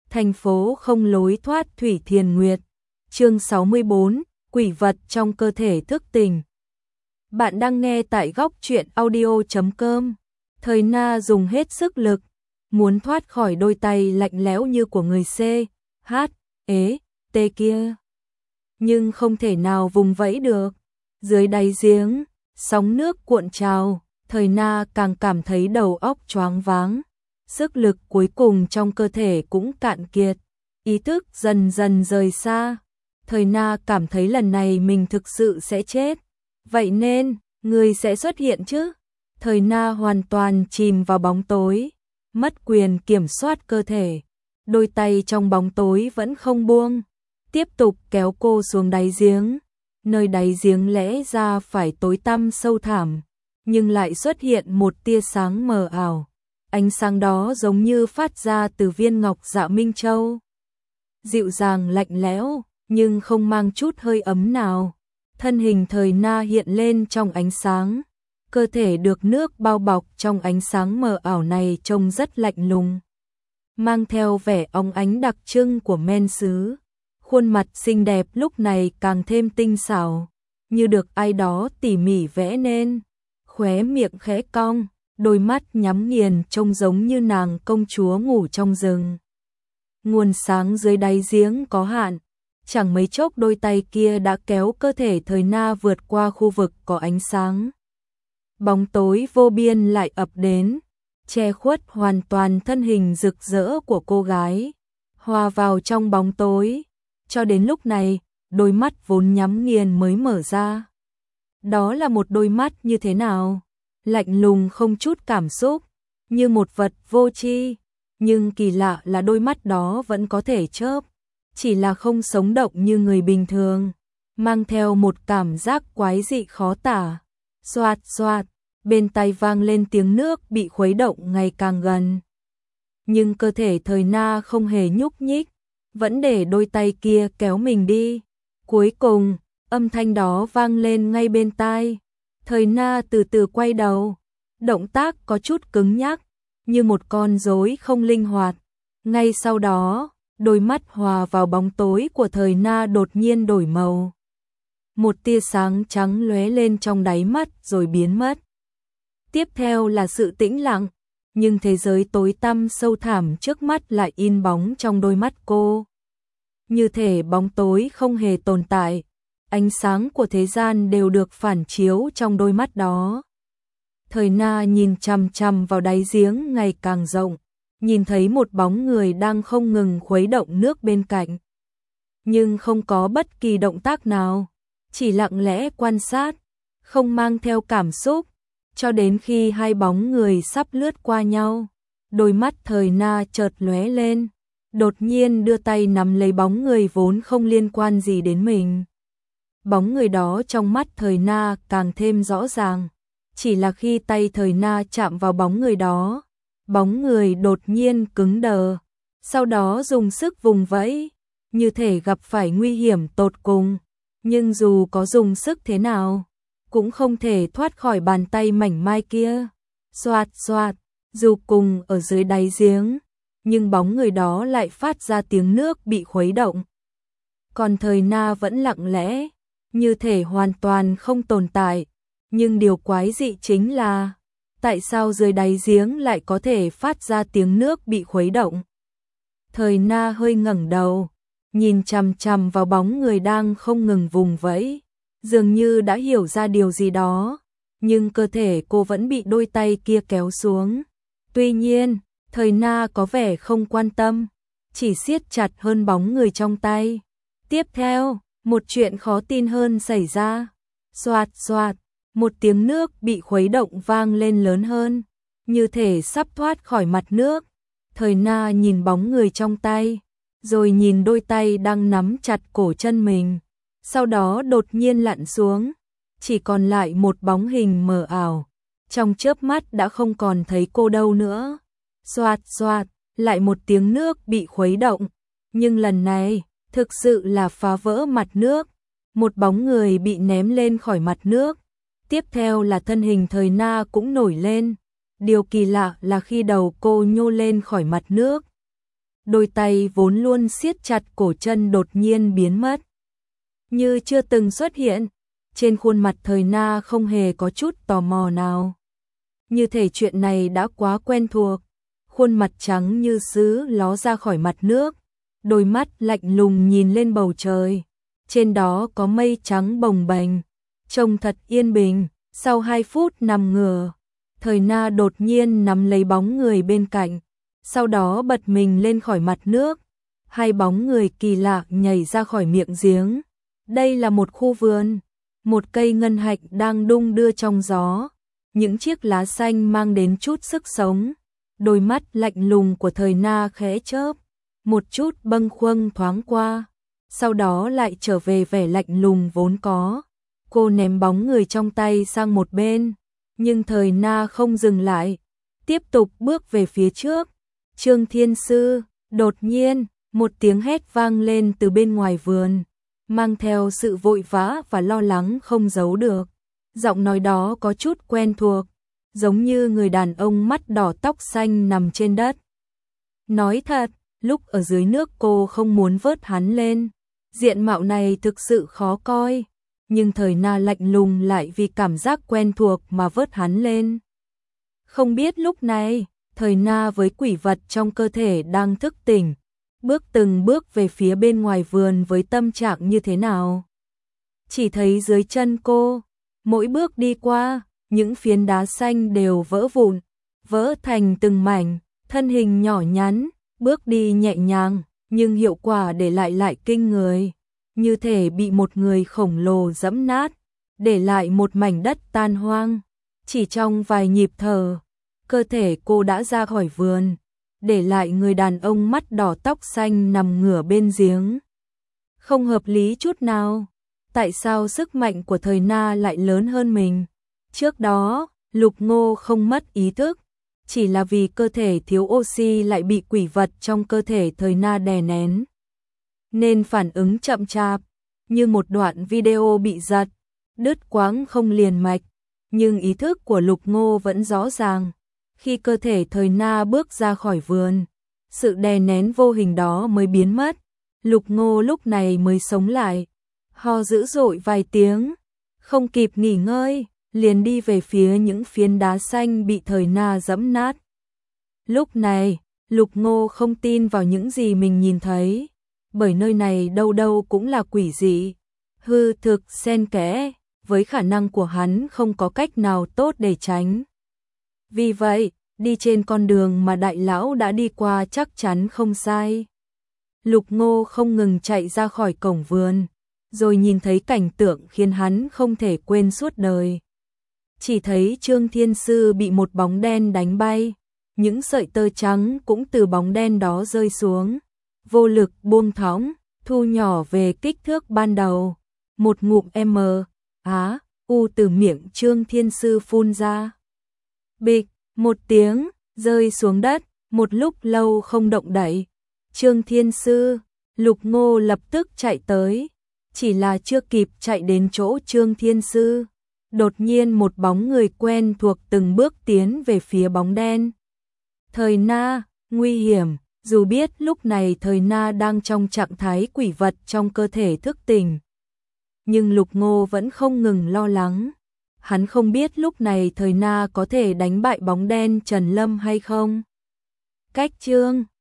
Thành phố không lối thoát Thủy Thiền Nguyệt. Chương 64, quỷ vật trong cơ thể thức tỉnh. Bạn đang nghe tại góc truyện audio.com. Thời Na dùng hết sức lực, muốn thoát khỏi đôi tay lạnh lẽo như của người C, H, E, T kia. Nhưng không thể nào vùng vẫy được. Dưới đáy giếng, sóng nước cuộn trào, Thời Na càng cảm thấy đầu óc choáng váng. Sức lực cuối cùng trong cơ thể cũng cạn kiệt, ý thức dần dần rời xa. Thời Na cảm thấy lần này mình thực sự sẽ chết. Vậy nên, người sẽ xuất hiện chứ? Thời Na hoàn toàn chìm vào bóng tối, mất quyền kiểm soát cơ thể. Đôi tay trong bóng tối vẫn không buông, tiếp tục kéo cô xuống đáy giếng. Nơi đáy giếng lẽ ra phải tối tăm sâu thẳm, nhưng lại xuất hiện một tia sáng mờ ảo. Ánh sáng đó giống như phát ra từ viên ngọc dạ Minh Châu. Dịu dàng lạnh lẽo, nhưng không mang chút hơi ấm nào. Thân hình Thời Na hiện lên trong ánh sáng. Cơ thể được nước bao bọc trong ánh sáng mờ ảo này trông rất lạnh lùng, mang theo vẻ óng ánh đặc trưng của men sứ. Khuôn mặt xinh đẹp lúc này càng thêm tinh xảo, như được ai đó tỉ mỉ vẽ nên. Khóe miệng khẽ cong, đôi mắt nhắm nghiền trông giống như nàng công chúa ngủ trong rừng. Nguồn sáng dưới đáy giếng có hạn, chẳng mấy chốc đôi tay kia đã kéo cơ thể Thời Na vượt qua khu vực có ánh sáng. Bóng tối vô biên lại ập đến, che khuất hoàn toàn thân hình rực rỡ của cô gái, hòa vào trong bóng tối. Cho đến lúc này, đôi mắt vốn nhắm nghiền mới mở ra. Đó là một đôi mắt như thế nào? Lạnh lùng không chút cảm xúc, như một vật vô tri. Nhưng kỳ lạ là đôi mắt đó vẫn có thể chớp, chỉ là không sống động như người bình thường, mang theo một cảm giác quái dị khó tả. Xoạt xoạt, bên tai vang lên tiếng nước bị khuấy động ngày càng gần. Nhưng cơ thể Thời Na không hề nhúc nhích, vẫn để đôi tay kia kéo mình đi. Cuối cùng, âm thanh đó vang lên ngay bên tai. Thời Na từ từ quay đầu, động tác có chút cứng nhắc, như một con rối không linh hoạt. Ngay sau đó, đôi mắt hòa vào bóng tối của Thời Na đột nhiên đổi màu. Một tia sáng trắng lóe lên trong đáy mắt rồi biến mất. Tiếp theo là sự tĩnh lặng, nhưng thế giới tối tăm sâu thẳm trước mắt lại in bóng trong đôi mắt cô. Như thể bóng tối không hề tồn tại, ánh sáng của thế gian đều được phản chiếu trong đôi mắt đó. Thời Na nhìn chằm chằm vào đáy giếng ngày càng rộng, nhìn thấy một bóng người đang không ngừng khuấy động nước bên cạnh. Nhưng không có bất kỳ động tác nào, chỉ lặng lẽ quan sát, không mang theo cảm xúc, cho đến khi hai bóng người sắp lướt qua nhau. Đôi mắt Thời Na chợt lóe lên, đột nhiên đưa tay nắm lấy bóng người vốn không liên quan gì đến mình. Bóng người đó trong mắt Thời Na càng thêm rõ ràng, chỉ là khi tay Thời Na chạm vào bóng người đó, bóng người đột nhiên cứng đờ, sau đó dùng sức vùng vẫy, như thể gặp phải nguy hiểm tột cùng, nhưng dù có dùng sức thế nào, cũng không thể thoát khỏi bàn tay mảnh mai kia. Xoạt xoạt, dù cùng ở dưới đáy giếng, nhưng bóng người đó lại phát ra tiếng nước bị khuấy động. Còn Thời Na vẫn lặng lẽ, như thể hoàn toàn không tồn tại. Nhưng điều quái dị chính là, tại sao dưới đáy giếng lại có thể phát ra tiếng nước bị khuấy động? Thời Na hơi ngẩng đầu, nhìn chằm chằm vào bóng người đang không ngừng vùng vẫy, dường như đã hiểu ra điều gì đó, nhưng cơ thể cô vẫn bị đôi tay kia kéo xuống. Tuy nhiên, Thời Na có vẻ không quan tâm, chỉ siết chặt hơn bóng người trong tay. Tiếp theo, một chuyện khó tin hơn xảy ra. Xoạt xoạt, một tiếng nước bị khuấy động vang lên lớn hơn, như thể sắp thoát khỏi mặt nước. Thời Na nhìn bóng người trong tay, rồi nhìn đôi tay đang nắm chặt cổ chân mình, sau đó đột nhiên lặn xuống, chỉ còn lại một bóng hình mờ ảo. Trong chớp mắt đã không còn thấy cô đâu nữa. Xoạt xoạt, lại một tiếng nước bị khuấy động, nhưng lần này thực sự là phá vỡ mặt nước. Một bóng người bị ném lên khỏi mặt nước. Tiếp theo là thân hình Thời Na cũng nổi lên. Điều kỳ lạ là khi đầu cô nhô lên khỏi mặt nước, đôi tay vốn luôn siết chặt cổ chân đột nhiên biến mất. Như chưa từng xuất hiện, trên khuôn mặt Thời Na không hề có chút tò mò nào. Như thể chuyện này đã quá quen thuộc, khuôn mặt trắng như sứ ló ra khỏi mặt nước, đôi mắt lạnh lùng nhìn lên bầu trời, trên đó có mây trắng bồng bềnh, trông thật yên bình. Sau 2 phút nằm ngửa, Thời Na đột nhiên nắm lấy bóng người bên cạnh, sau đó bật mình lên khỏi mặt nước, hai bóng người kỳ lạ nhảy ra khỏi miệng giếng. Đây là một khu vườn, một cây ngân hạnh đang đung đưa trong gió, những chiếc lá xanh mang đến chút sức sống. Đôi mắt lạnh lùng của Thời Na khẽ chớp, một chút bâng khuâng thoáng qua, sau đó lại trở về vẻ lạnh lùng vốn có. Cô ném bóng người trong tay sang một bên, nhưng Thời Na không dừng lại, tiếp tục bước về phía trước. Trương Thiên Sư, đột nhiên, một tiếng hét vang lên từ bên ngoài vườn, mang theo sự vội vã và lo lắng không giấu được. Giọng nói đó có chút quen thuộc, giống như người đàn ông mắt đỏ tóc xanh nằm trên đất. Nói thật, lúc ở dưới nước cô không muốn vớt hắn lên, diện mạo này thực sự khó coi, nhưng Thời Na lạnh lùng lại vì cảm giác quen thuộc mà vớt hắn lên. Không biết lúc này, Thời Na với quỷ vật trong cơ thể đang thức tỉnh, bước từng bước về phía bên ngoài vườn với tâm trạng như thế nào. Chỉ thấy dưới chân cô, mỗi bước đi qua, những phiến đá xanh đều vỡ vụn, vỡ thành từng mảnh, thân hình nhỏ nhắn, bước đi nhẹ nhàng, nhưng hiệu quả để lại kinh người, như thể bị một người khổng lồ giẫm nát, để lại một mảnh đất tan hoang. Chỉ trong vài nhịp thở, cơ thể cô đã ra khỏi vườn, để lại người đàn ông mắt đỏ tóc xanh nằm ngửa bên giếng. Không hợp lý chút nào, tại sao sức mạnh của Thời Na lại lớn hơn mình? Trước đó, Lục Ngô không mất ý thức, chỉ là vì cơ thể thiếu oxy lại bị quỷ vật trong cơ thể Thời Na đè nén, nên phản ứng chậm chạp, như một đoạn video bị giật, đứt quãng không liền mạch, nhưng ý thức của Lục Ngô vẫn rõ ràng. Khi cơ thể Thời Na bước ra khỏi vườn, sự đè nén vô hình đó mới biến mất, Lục Ngô lúc này mới sống lại, ho dữ dội vài tiếng, không kịp nghỉ ngơi, liền đi về phía những phiến đá xanh bị Thời Na giẫm nát. Lúc này, Lục Ngô không tin vào những gì mình nhìn thấy, bởi nơi này đâu đâu cũng là quỷ dị, hư thực xen kẽ, với khả năng của hắn không có cách nào tốt để tránh. Vì vậy, đi trên con đường mà đại lão đã đi qua chắc chắn không sai. Lục Ngô không ngừng chạy ra khỏi cổng vườn, rồi nhìn thấy cảnh tượng khiến hắn không thể quên suốt đời. Chỉ thấy Trương Thiên Sư bị một bóng đen đánh bay, những sợi tơ trắng cũng từ bóng đen đó rơi xuống, vô lực buông thõng, thu nhỏ về kích thước ban đầu. Một ngụm U từ miệng Trương Thiên Sư phun ra. Bịch, một tiếng, rơi xuống đất, một lúc lâu không động đậy. Trương Thiên Sư, Lục Ngô lập tức chạy tới, chỉ là chưa kịp chạy đến chỗ Trương Thiên Sư, đột nhiên một bóng người quen thuộc từng bước tiến về phía bóng đen. Thời Na, nguy hiểm, dù biết lúc này Thời Na đang trong trạng thái quỷ vật trong cơ thể thức tỉnh, nhưng Lục Ngô vẫn không ngừng lo lắng. Hắn không biết lúc này Thời Na có thể đánh bại bóng đen Trần Lâm hay không. Cách chương